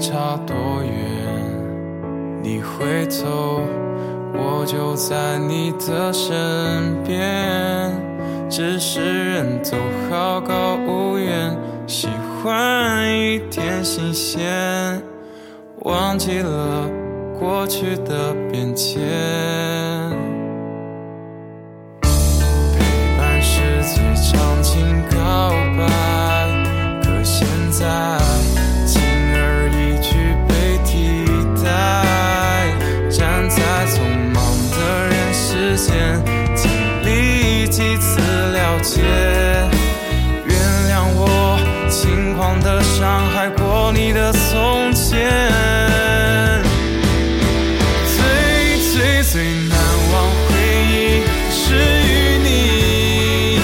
差多远，你回头我就在你的身边，只是人都好高骛远，喜欢一点新鲜，忘记了过去的变迁。陪伴是最长情告白，可现在轻而易举被替代，站在匆忙的人世间，经历几次了解，原谅我轻狂的伤害过你的从前。最难忘回忆是与你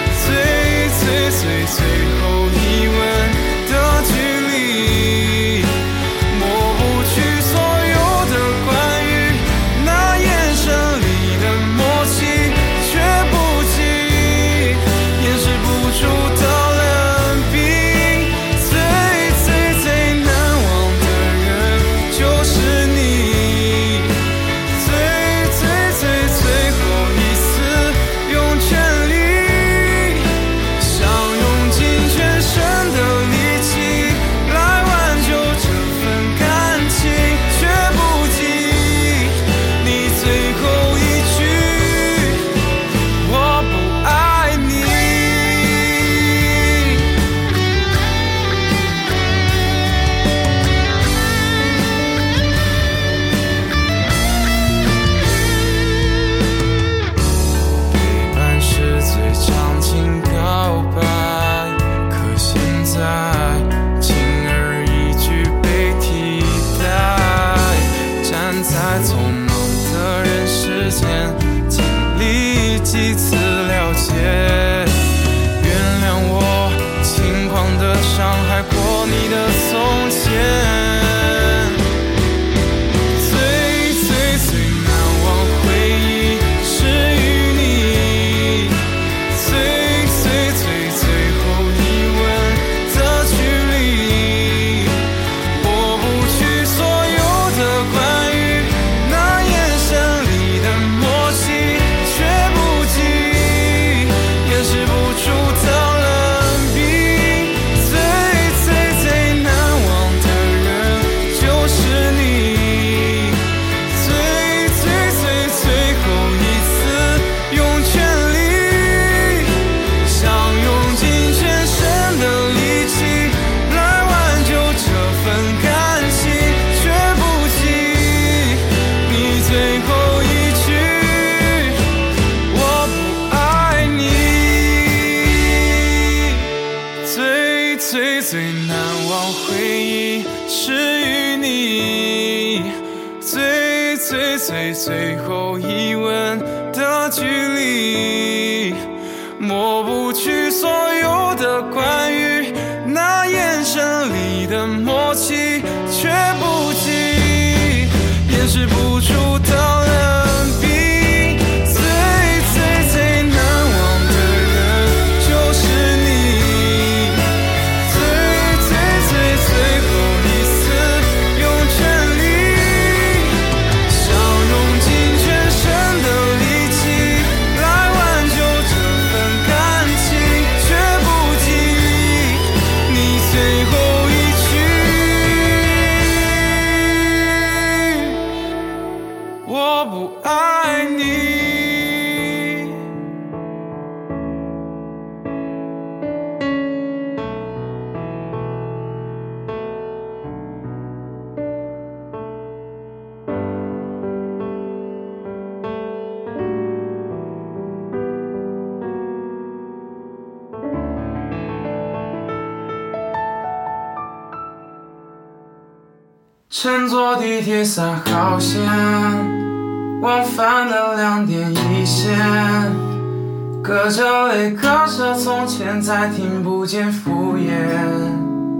最后一吻的距离，抹不去所有的关于那眼神里的默契，却不及掩饰不住的冷冰。最难忘的人就是你，最后一次用全力，想用尽全身的力气来挽救这份感情，却不及你最后一句我不爱你。陪伴是最长情告白，可现在轻而易举被替代，站在匆忙的人世间，经历几次了解，原谅我轻狂的伤害过你的从前。最难忘回忆是与你最后一吻的距离，抹不去所有的关于那眼神里的默契，却不及掩饰不住的冷冰。最难忘的人就是你，最后一次用全力，想用尽全身的力气来挽救这份感情，却不及你最后一句我不爱你。最难忘回忆是与你最后一吻的距离，抹不去所有的关于那眼神里的默契，却不及掩饰不住的冷冰。最难忘的人就是你，最后一次用全力，想用尽全身的力气来挽救这份感情，却不及你最后一句我不爱你。乘坐地铁3号线，往返的2点1线，隔着泪隔着从前，再听不见敷衍。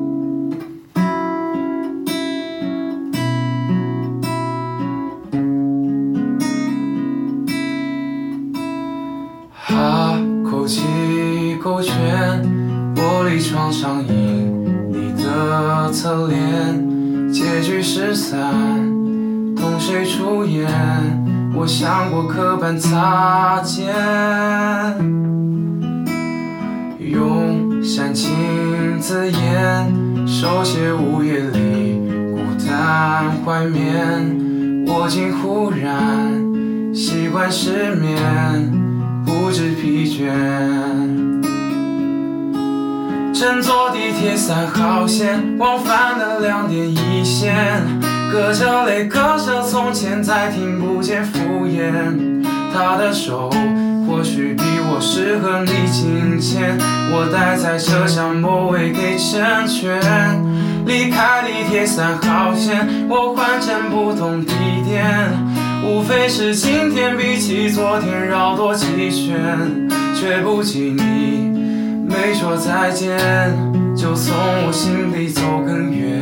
口气勾拳，玻璃窗上映你的侧脸， 结局失散，同谁出演？我想过刻板擦肩，用煽情字眼手写午夜里孤单怀缅。我竟忽然习惯失眠，不知疲倦。乘坐地铁3号线，往返的2点1线，隔着泪，隔着从前，再听不见敷衍。他的手或许比我适合你金钱，我待在车厢末尾给成全。离开地铁3号线，我换乘不同地点，无非是今天比起昨天绕多几圈，却不及你没说再见，就从我心里走更远。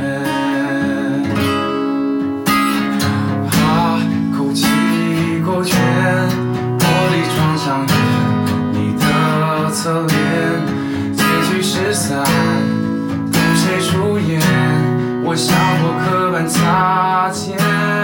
口气勾拳，玻璃窗上你的侧脸，结局失散，同谁出演？我想过刻板擦肩，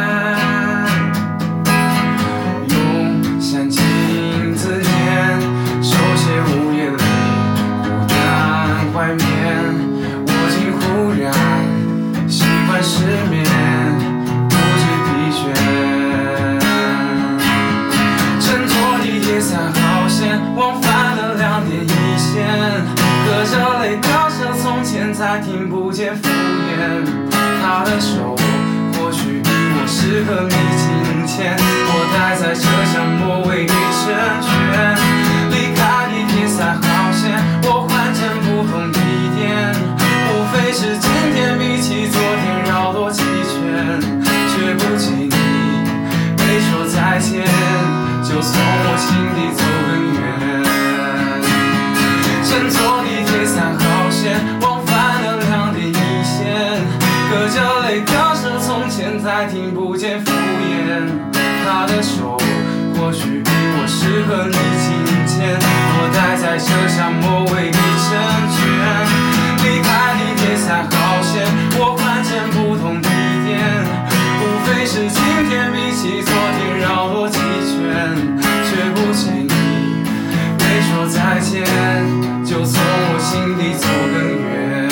用煽情字眼手写午夜里孤单怀缅。我竟忽然习惯失眠，不知疲倦。乘坐地铁3号线，往返的2点1线，隔着泪，隔着从前，再听不见敷衍。他的手或许比我适合你金钱，我待在车厢末尾给成全。离开地铁3号线，我换乘不同地点，无非是今天比起昨天绕多几圈，却不及你没说再见，就从我心里走更远。乘坐地铁3号线，往返的2点1线，隔着泪，隔着从前，再听不见敷衍。他的手或许比我适合你金钱，我待在车厢末尾给成全。离开地铁3号线，我换乘不同地点，无非是今天比起昨天绕多几圈，却不及你没说再见，就从我心里走更远。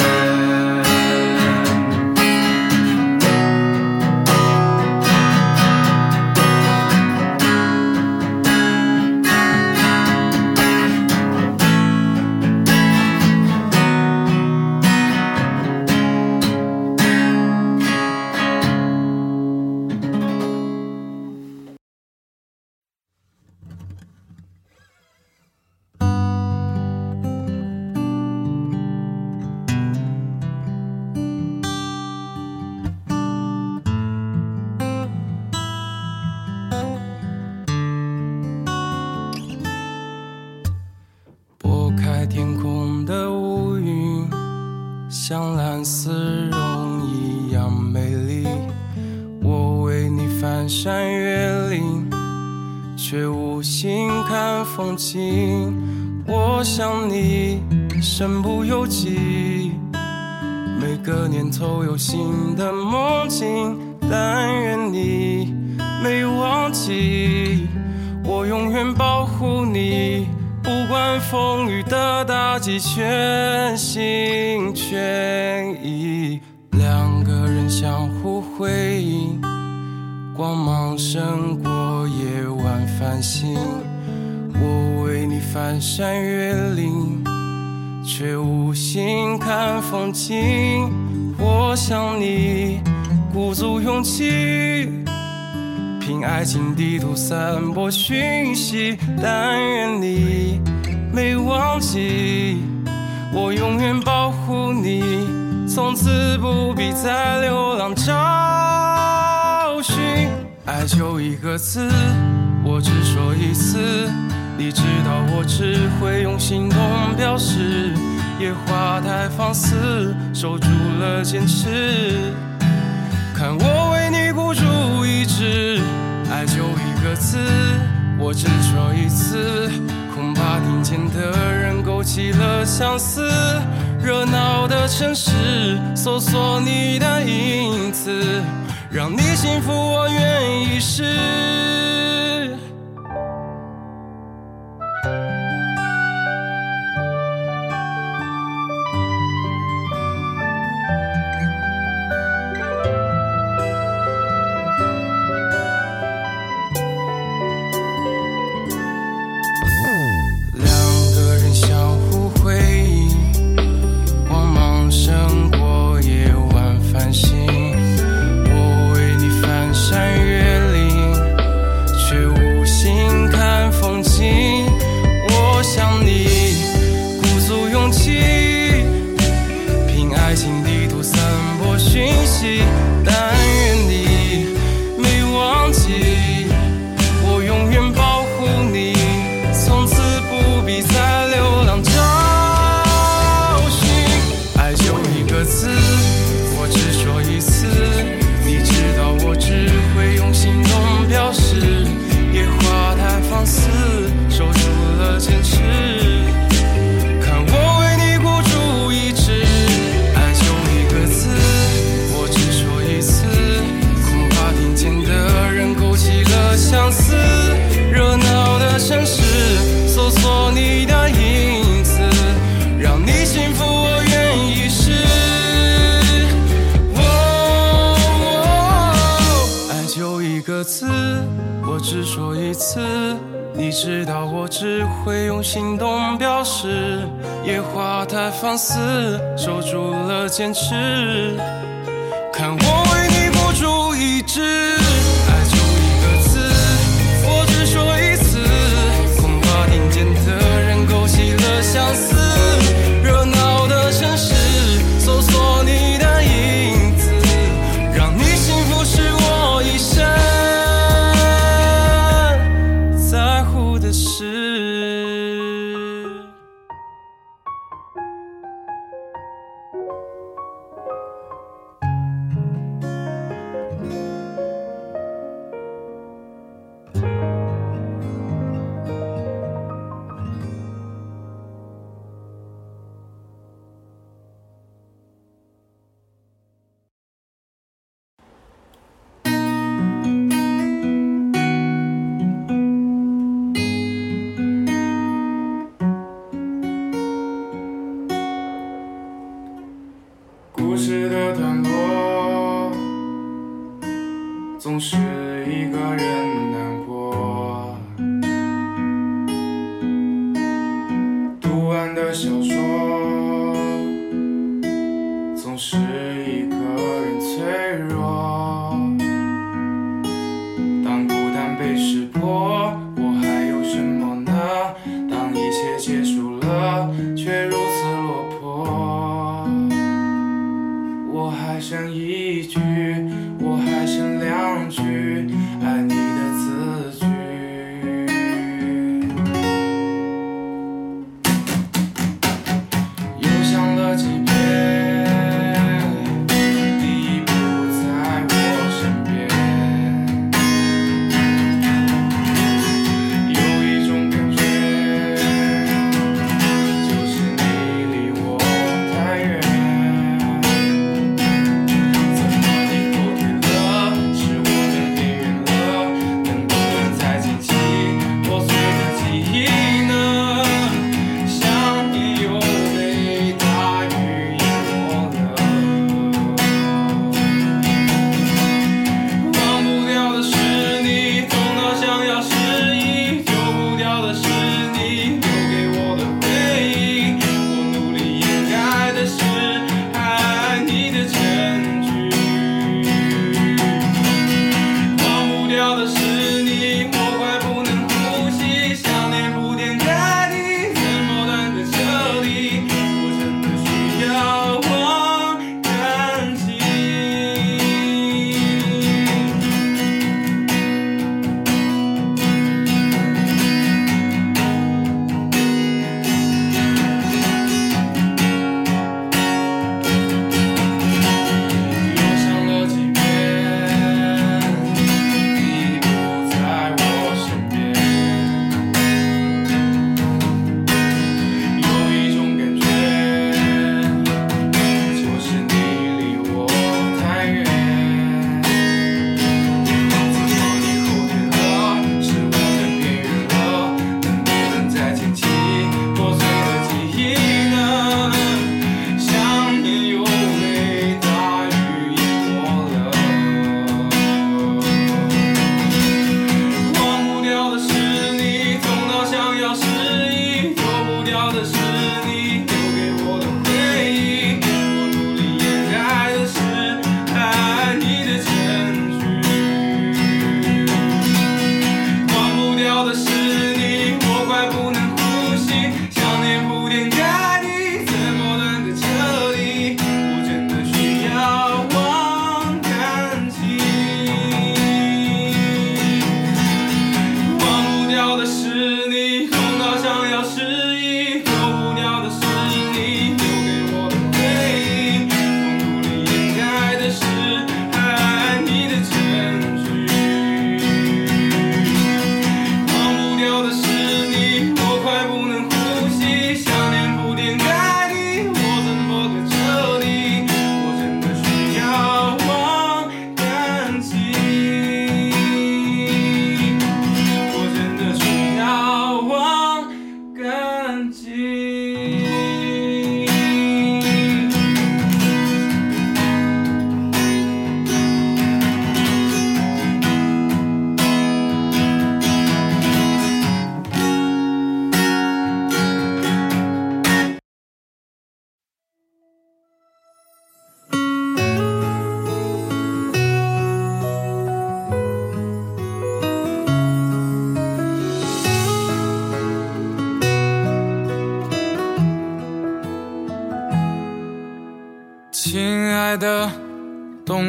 天空的乌云像蓝丝绒一样美丽，我为你翻山越岭，却无心看风景。我想你身不由己，每个年头有新的梦境，但愿你没忘记，我永远保护你，不管风雨的打击，全心全意。2个人相互辉映，光芒胜过夜晚繁星。我为你翻山越岭，却无心看风景。我想你鼓足勇气，凭爱情地图散播讯息，但愿你没忘记，我永远保护你，从此不必再流浪找寻。爱就一个字，我只说一次，你知道我只会用行动表示，野花太放肆，守住了坚持，看我为你孤注一掷。爱就一个字，我只说一次，恐怕听见的人勾起了相思。热闹的城市，搜索你的影子， 次，让你幸福我愿意试。只说一次，你知道我只会用行动表示，野花太放肆，守住了坚持，看我为你孤注一掷。爱就一个字，我只说一次，恐怕听见的人勾起了相思，热闹的城市搜索你的影子，让你幸福是我一生在乎的事。故事的段落总是一个人难过，读完的小说总是一个人脆弱，当孤单被识破，我还有什么呢？当一切结束了，却如此落魄，我还剩一句，我还剩两句，爱你的字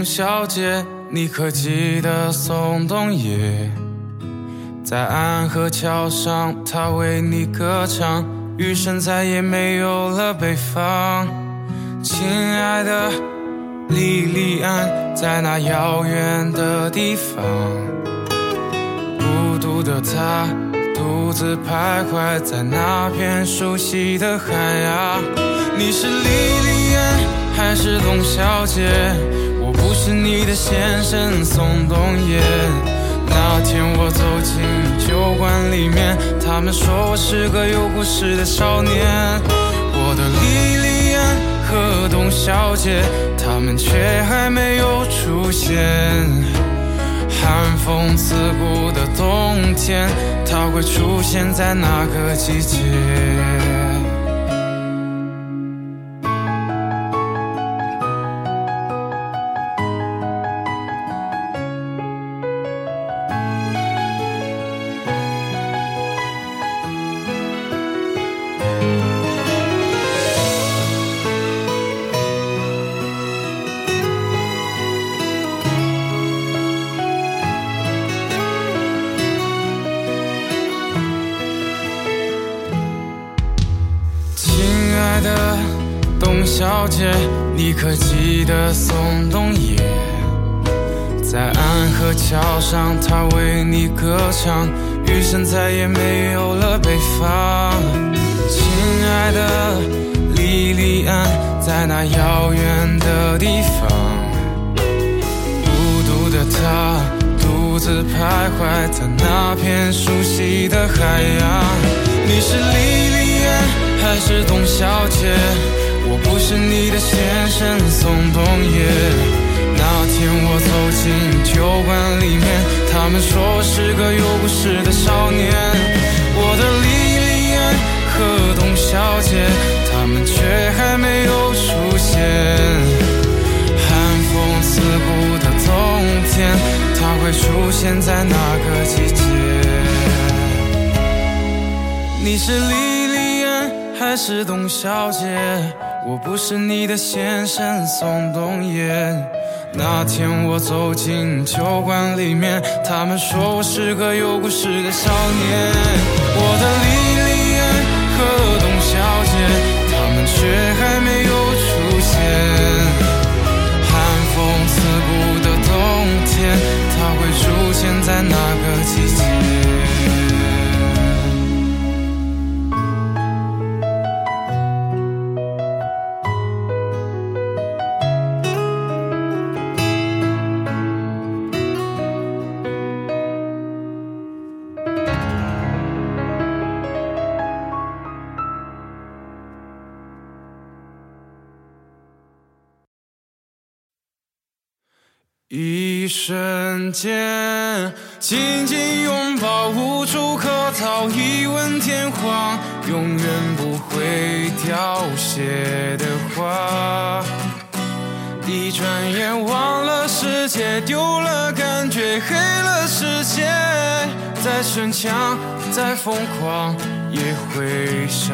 董小姐，你可记得宋冬野？在安河桥上，他为你歌唱，余生再也没有了北方。亲爱的莉莉安，在那遥远的地方，孤独的她独自徘徊在那片熟悉的海洋。你是莉莉安还是董小姐？我不是你的先生宋冬野。那天我走进酒馆里面，他们说我是个有故事的少年。我的莉莉安和董小姐，他们却还没有出现。寒风刺骨的冬天，它会出现在哪个季节？董小姐，你可记得宋冬野？在安河桥上，他为你歌唱，余生再也没有了北方。亲爱的莉莉安，在那遥远的地方，孤独的她独自徘徊在那片熟悉的海洋。你是莉莉安还是董小姐？我不是你的先生宋冬野。那天我走进酒馆里面，他们说我是个有故事的少年。我的莉莉安和董小姐，他们却还没有出现。寒风刺骨的冬天，它会出现在哪个季节？你是莉莉安还是董小姐？我不是你的先生宋冬野。那天我走进酒馆里面，他们说我是个有故事的少年。我的莉莉安和董小姐，他们却还没有出现。寒风刺骨的冬天，它会出现在哪个季节？一瞬间，紧紧拥抱，无处可逃，一吻天荒，永远不会凋谢的花。一转眼忘了世界，丢了感觉，黑了视线，再逞强，再疯狂，也会伤。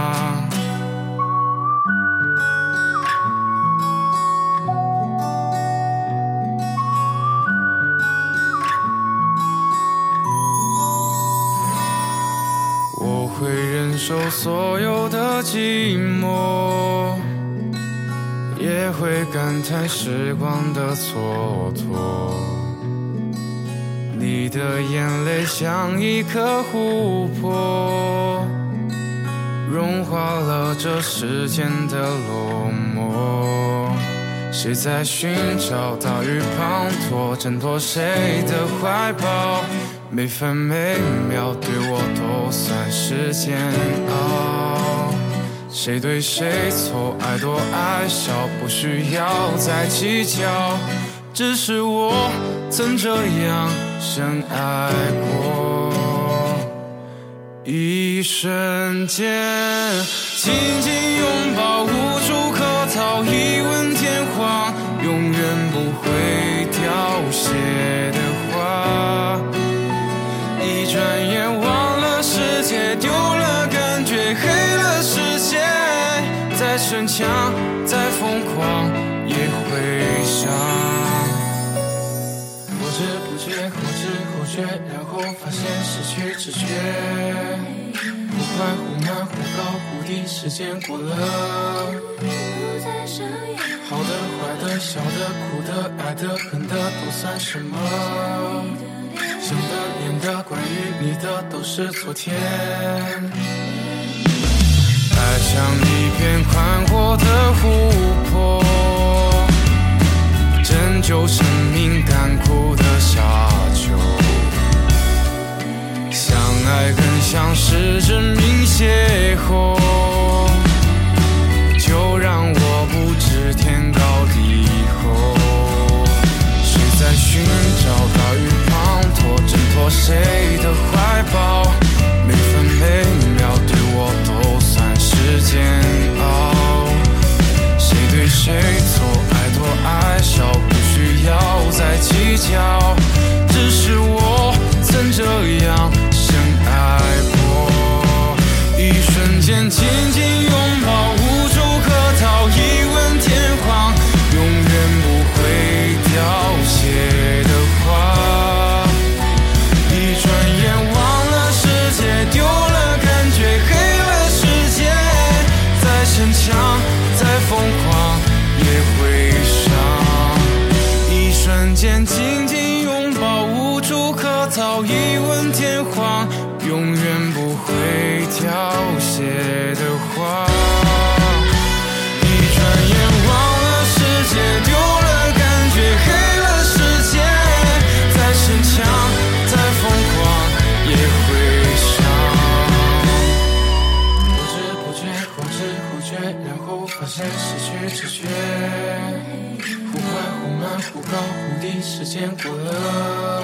会忍受所有的寂寞，也会感叹时光的蹉跎。你的眼泪像一颗琥珀，融化了这世间的落寞。谁在寻找大雨滂沱，挣脱谁的怀抱？每分每秒对我都算是煎熬。谁对谁错，爱多爱少，不需要再计较。只是我曾这样深爱过。一瞬间，紧紧拥抱，无处可逃，一吻天荒，永远不会凋谢的花。一转眼忘了世界，丢了感觉，黑了视线，再逞强，再疯狂，也会伤。 不觉，后知后觉，然后发现失去知觉。忽快忽慢，忽高忽低，时间过了。好的坏的小的苦的爱的恨的都算什么？想的念的关于你的都是昨天。爱像一片宽阔的湖泊，拯救生命干枯的沙丘。相爱更像是真命邂逅，就让我不知天高地厚。谁在寻找大雨滂沱，挣脱谁的怀抱？每分每秒对我都算是煎熬。谁对谁错，爱多爱少，不需要再计较。只是我曾这样深爱过，一瞬间紧紧拥抱，无处可逃，一吻天荒，永远不会凋谢的花。一转眼忘了世界，丢了感觉，黑了世界。再逞强，再疯狂，也会伤。一瞬间紧紧拥抱，无处可逃，一吻天荒，永远不会凋谢的花。一转眼忘了世界，丢了感觉，黑了世界。再逞强，再疯狂，也会伤。不知不觉，后知后觉，然后发现失去知觉。忽快忽慢，忽高忽低，时间过了。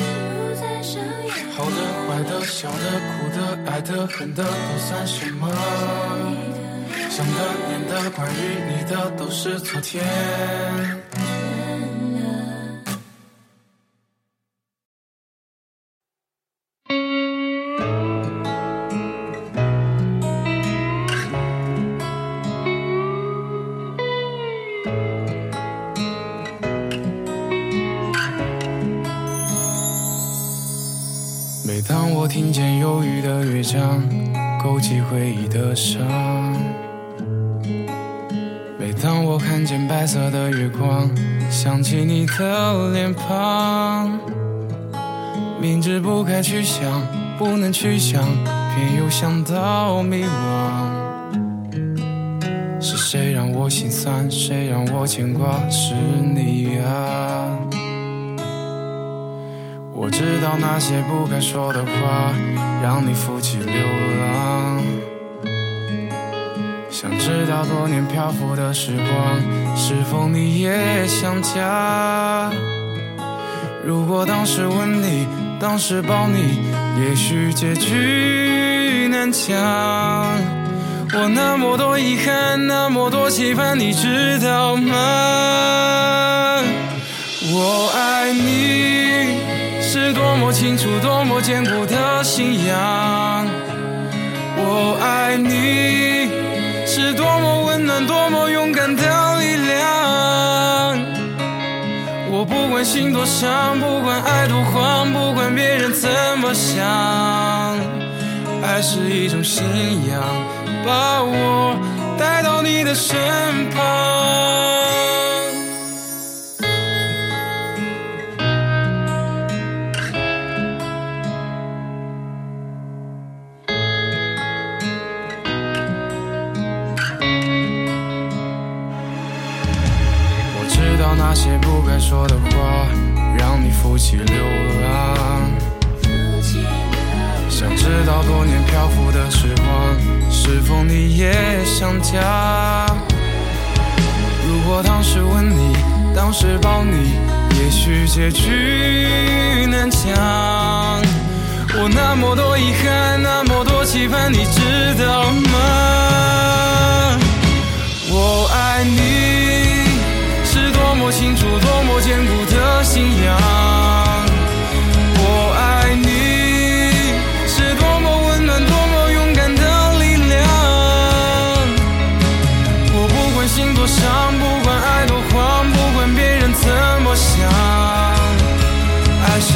好的坏的小的苦的爱的恨的都算什么？想的念的关于你的都是昨天。每当我听见忧郁的乐章，勾起回忆的伤。每当我看见白色的月光，想起你的脸庞。明知不该去想，不能去想，偏又想到迷惘。是谁让我心酸，谁让我牵挂，是你啊。我知道那些不该说的话，让你负起流浪。想知道多年漂浮的时光，是否你也想家？如果当时吻你，当时抱你，也许结局难讲。我那么多遗憾，那么多期盼，你知道吗？我爱你是多么清楚，多么坚固的信仰。我爱你是多么温暖，多么勇敢的力量。我不管心多伤，不管爱多慌，不管别人怎么想，爱是一种信仰，把我带到你的身旁。那些不该说的话，让你负起流浪。想知道多年漂浮的时光，是否你也想家？如果当时吻你，当时抱你，也许结局难讲。我那么多遗憾，那么多期盼，你知道吗？我爱你是多么清楚，多么坚固的信仰。我爱你是多么温暖，多么勇敢的力量。我不管心多伤，不管爱多慌，不管别人怎么想，爱是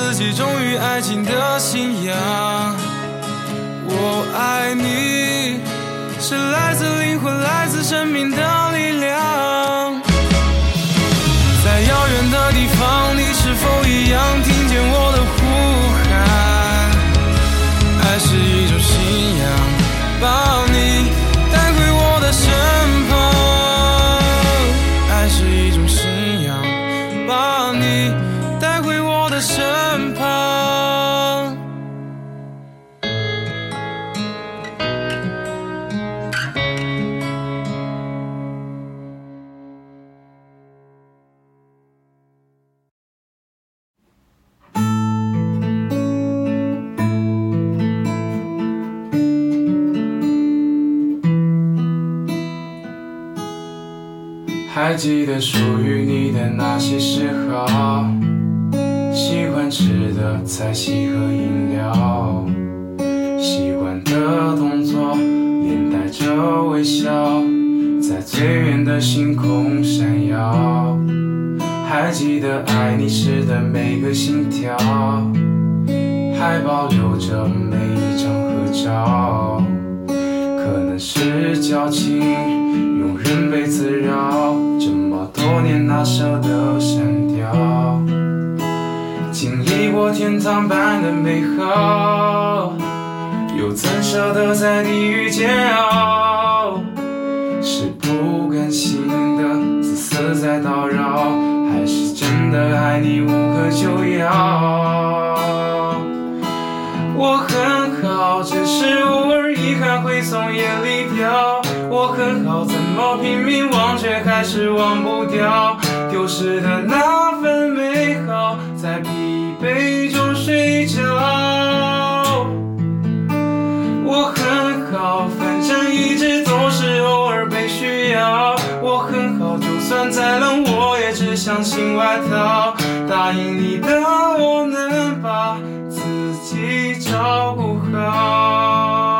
自己忠于爱情的信仰。我爱你，是来自灵魂，来自生命的力量。在遥远的地方，你是否一样听见我的呼喊？爱是一种信仰，把你带回我的身旁。爱是一种信仰，把你带回我的身旁。还记得属于你的那些嗜好，喜欢吃的菜系和饮料，习惯的动作连带着微笑，在最远的星空闪耀。还记得爱你时的每个心跳，还保留着每一张合照。可能是矫情，庸人被滋扰，这么多年哪舍得删掉？经历过天堂般的美好，又怎舍得在地狱煎熬？是不甘心的自私在叨扰，还是真的爱你无可救药？我很好，只是偶尔遗憾会从眼里掉。我很好，怎么拼命忘却还是忘不掉？丢失的那份美好，在疲惫中睡着。我很好，反正一直都是偶尔被需要。我很好，就算再冷我也只想新外套。答应你的我能把自己照顾好。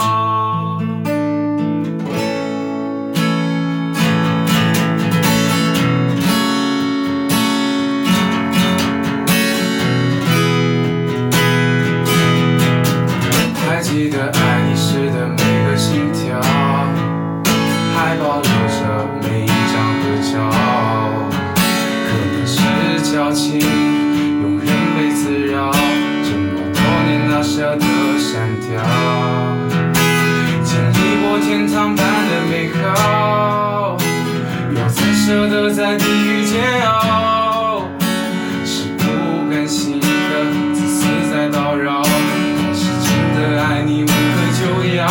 还记得爱你时的每个心跳，还保留着每一张合照。可能是矫情，庸人被滋扰，这么多年哪舍得删掉？经历过天堂般的美好，又怎舍得在地狱煎熬？是不甘心的自私在叨扰，还是真的爱你无可救药？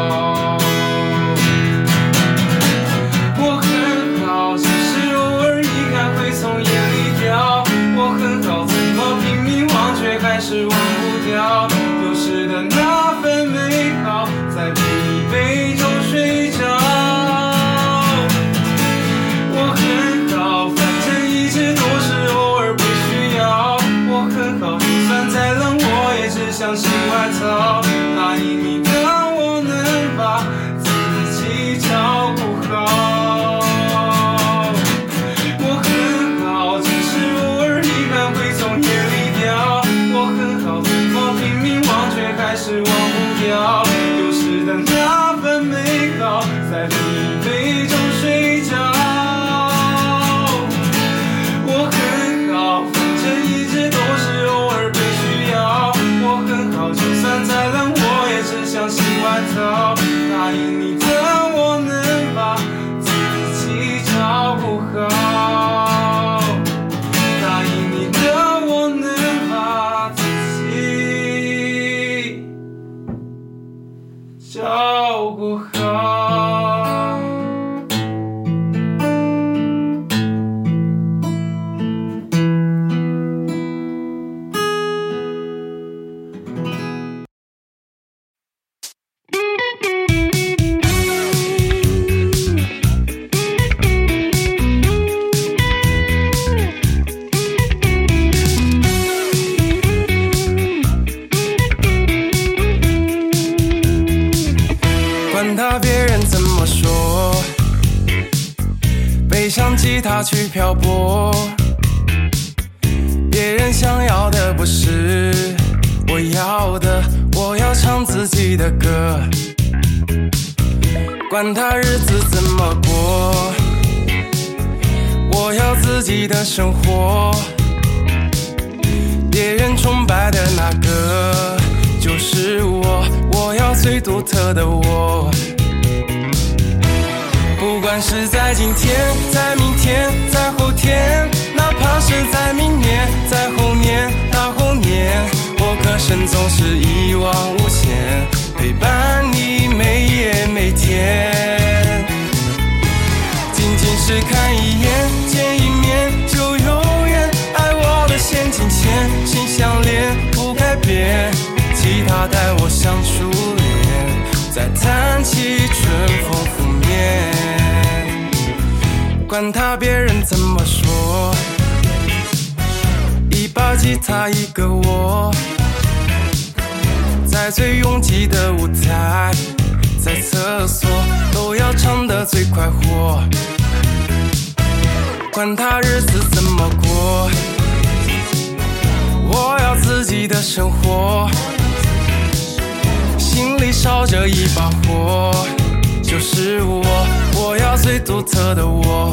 我很好，只是偶尔遗憾会从眼里掉。我很好，怎么拼命忘却还是忘不掉？丢失的那份美好，在疲惫中睡着。我很好，反正一直都是偶尔被需要。我很好，就算再冷我也只想新外套。答应你的我能把自己照顾好。我很好，只是偶尔遗憾会从眼里掉。我很好，怎么拼命忘却还是忘不掉？丢失的那份美好，在疲惫中睡着。我很好，反正一直都是偶尔被需要。我很好，就算再冷我也只想新外套。答应你的我能把自己照顾好。答应你的我能把自己照顾好。管他别人怎么说，背上吉他去漂泊。别人想要的不是要的，我要唱自己的歌，管他日子怎么过，我要自己的生活。别人崇拜的那个就是我，我要最独特的我。不管是在今天，在明天，在后天，哪怕是在明年，在后年，大后年，我歌声总是一往无前，陪伴你每夜每天。仅仅是看一眼，见一面就永远，爱我的先金钱，心相连不改变，吉他带我像初恋，再弹起春风拂面。管他别人怎么说，一把吉他一个我，在最拥挤的舞台，在厕所都要唱得最快活。管他日子怎么过，我要自己的生活，心里烧着一把火，就是我，我要最独特的我。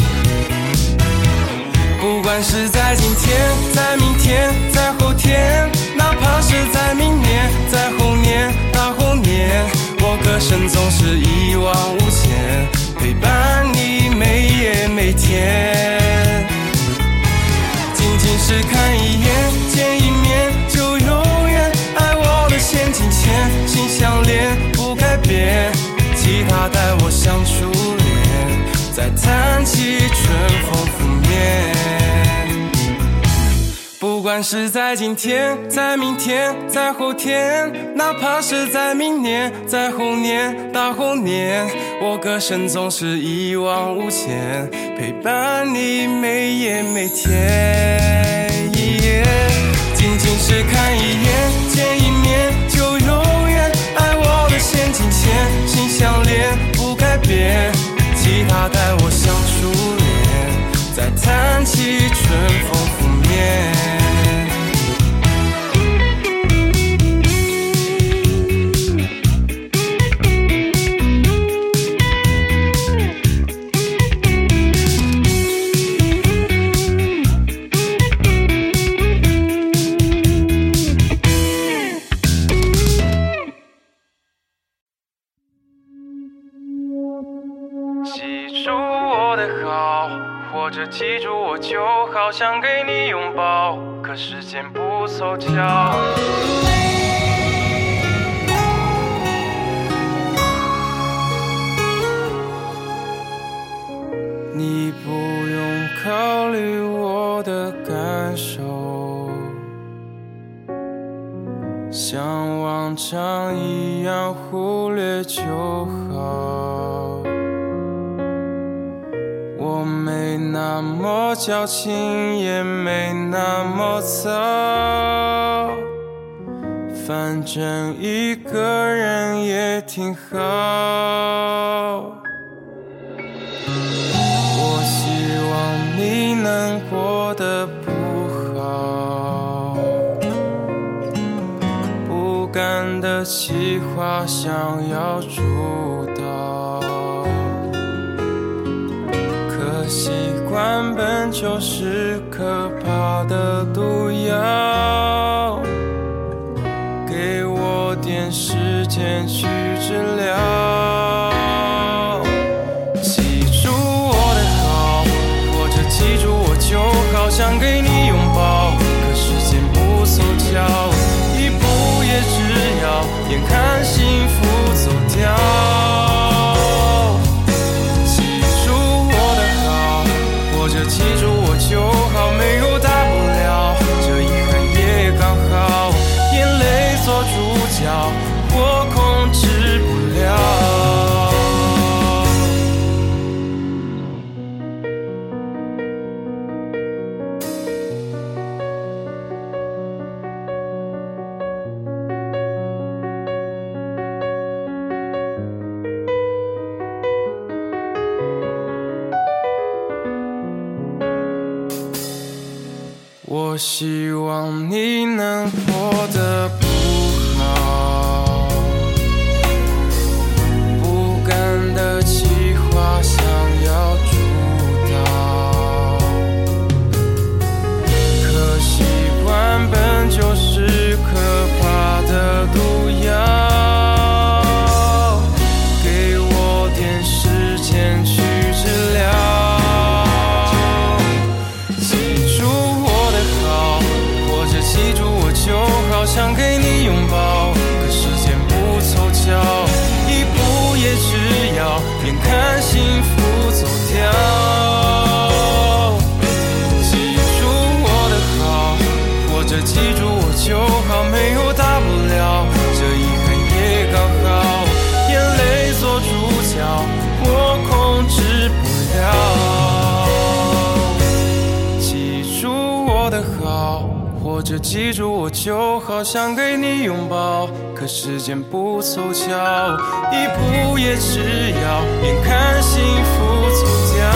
不管是在今天，在明天，在后天，哪怕是在明年，在后年，大后年，我歌声总是一往无前，陪伴你每夜每天。仅仅是看一眼，见一面就永远，爱我的先金钱，心相连不改变，吉他带我像初恋，再弹起春风拂面。不管是在今天，在明天，在后天，哪怕是在明年，在后年，大后年，我歌声总是一往无前，陪伴你每夜每天。仅仅是看一眼，见一面就永远，爱我的先金钱，心相连不改变，吉他带我像初恋，再弹起春风拂面。记住我的好，或者记住我就好，想给你拥抱，可时间不凑巧。你不用考虑我的感受，像往常一样忽略就好。我没那么矫情，也没那么糙，反正一个人也挺好。我希望你能过得不好，不甘的计划想要主导，可习惯本就是可怕的毒药，给我点时间去治疗。记住我的好，或者记住我就好，想给你拥抱，可时间不凑巧，一步也只要眼看幸福走掉。记住我就好，没有大不了，这遗憾也刚好，眼泪做主角，我控制不了。我希望你能过得不没有大不了，这遗憾也刚好。眼泪做主角，我控制不了。记住我的好，或者记住我就好，想给你拥抱，可时间不凑巧，一步也只要眼看幸福走掉。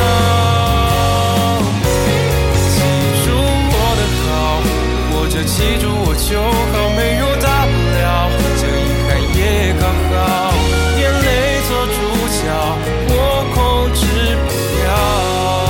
记住我的好，或者记住我就好，没有大不了，这遗憾也刚好。眼泪做主角，我控制不了。